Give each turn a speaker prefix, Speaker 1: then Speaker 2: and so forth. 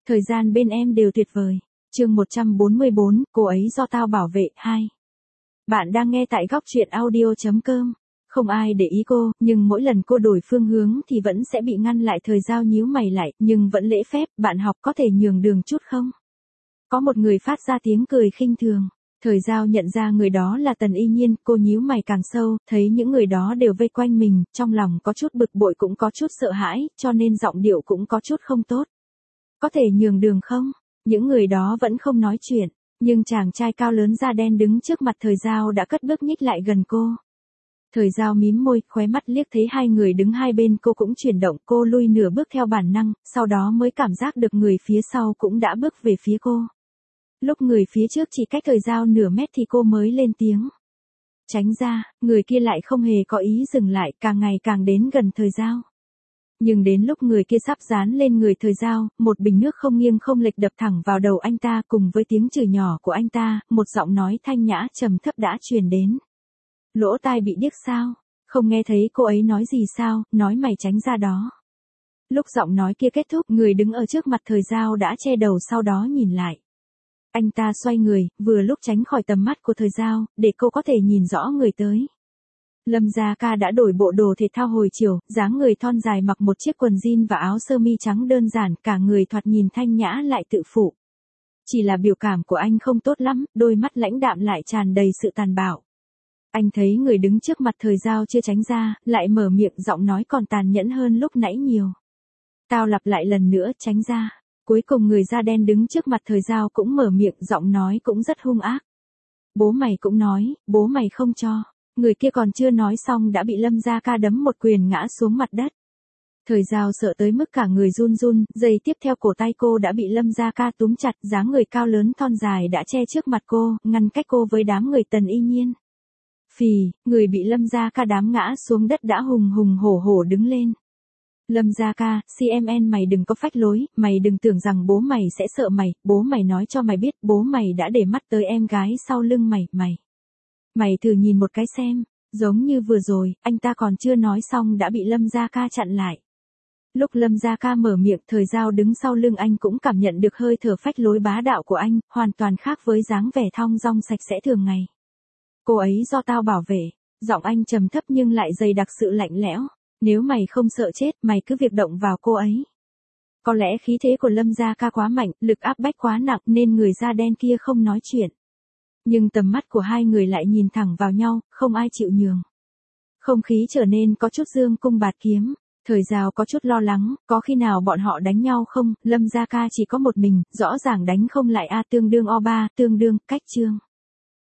Speaker 1: Thời gian bên em đều tuyệt vời. Chương 144, cô ấy do tao bảo vệ, 2. Bạn đang nghe tại góc truyện audio.com. Không ai để ý cô, nhưng mỗi lần cô đổi phương hướng thì vẫn sẽ bị ngăn lại. Thời Giao nhíu mày lại, nhưng vẫn lễ phép, bạn học có thể nhường đường chút không? Có một người phát ra tiếng cười khinh thường. Thời Giao nhận ra người đó là Tần Y Nhiên, cô nhíu mày càng sâu, thấy những người đó đều vây quanh mình, trong lòng có chút bực bội cũng có chút sợ hãi, cho nên giọng điệu cũng có chút không tốt. Có thể nhường đường không? Những người đó vẫn không nói chuyện, nhưng chàng trai cao lớn da đen đứng trước mặt Thời Giao đã cất bước nhích lại gần cô. Thời Giao mím môi, khóe mắt liếc thấy hai người đứng hai bên cô cũng chuyển động, cô lui nửa bước theo bản năng, sau đó mới cảm giác được người phía sau cũng đã bước về phía cô. Lúc người phía trước chỉ cách Thời Giao nửa mét thì cô mới lên tiếng. Tránh ra, người kia lại không hề có ý dừng lại, càng ngày càng đến gần Thời Giao. Nhưng đến lúc người kia sắp dán lên người Thời Giao, một bình nước không nghiêng không lệch đập thẳng vào đầu anh ta, cùng với tiếng chửi nhỏ của anh ta, một giọng nói thanh nhã trầm thấp đã truyền đến. Lỗ tai bị điếc sao? Không nghe thấy cô ấy nói gì sao, nói mày tránh ra đó. Lúc giọng nói kia kết thúc, người đứng ở trước mặt Thời Giao đã che đầu, sau đó nhìn lại. Anh ta xoay người, vừa lúc tránh khỏi tầm mắt của Thời Giao, để cô có thể nhìn rõ người tới. Lâm Gia Ca đã đổi bộ đồ thể thao hồi chiều, dáng người thon dài, mặc một chiếc quần jean và áo sơ mi trắng đơn giản, cả người thoạt nhìn thanh nhã lại tự phụ. Chỉ là biểu cảm của anh không tốt lắm, đôi mắt lãnh đạm lại tràn đầy sự tàn bạo. Anh thấy người đứng trước mặt Thời Giao chưa tránh ra, lại mở miệng, giọng nói còn tàn nhẫn hơn lúc nãy nhiều. Tao lặp lại lần nữa, tránh ra. Cuối cùng người da đen đứng trước mặt Thời Giao cũng mở miệng, giọng nói cũng rất hung ác. Bố mày cũng nói, bố mày không cho. Người kia còn chưa nói xong đã bị Lâm Gia Ca đấm một quyền ngã xuống mặt đất. Thời Giao sợ tới mức cả người run run, giây tiếp theo cổ tay cô đã bị Lâm Gia Ca túm chặt, dáng người cao lớn thon dài đã che trước mặt cô, ngăn cách cô với đám người Tần Y Nhiên. Phì, người bị Lâm Gia Ca đám ngã xuống đất đã hùng hùng hổ hổ đứng lên. Lâm Gia Ca, CMN mày đừng có phách lối, mày đừng tưởng rằng bố mày sẽ sợ mày, bố mày nói cho mày biết, bố mày đã để mắt tới em gái sau lưng mày. Mày thử nhìn một cái xem, giống như vừa rồi, anh ta còn chưa nói xong đã bị Lâm Gia Ca chặn lại. Lúc Lâm Gia Ca mở miệng, Thời Giao đứng sau lưng anh cũng cảm nhận được hơi thở phách lối bá đạo của anh, hoàn toàn khác với dáng vẻ thong dong sạch sẽ thường ngày. Cô ấy do tao bảo vệ, giọng anh trầm thấp nhưng lại dày đặc sự lạnh lẽo. Nếu mày không sợ chết, mày cứ việc động vào cô ấy. Có lẽ khí thế của Lâm Gia Ca quá mạnh, lực áp bách quá nặng nên người da đen kia không nói chuyện. Nhưng tầm mắt của hai người lại nhìn thẳng vào nhau, không ai chịu nhường. Không khí trở nên có chút dương cung bạt kiếm. Thời Giao có chút lo lắng, có khi nào bọn họ đánh nhau không? Lâm Gia Ca chỉ có một mình, rõ ràng đánh không lại a, tương đương O3, tương đương cách chương.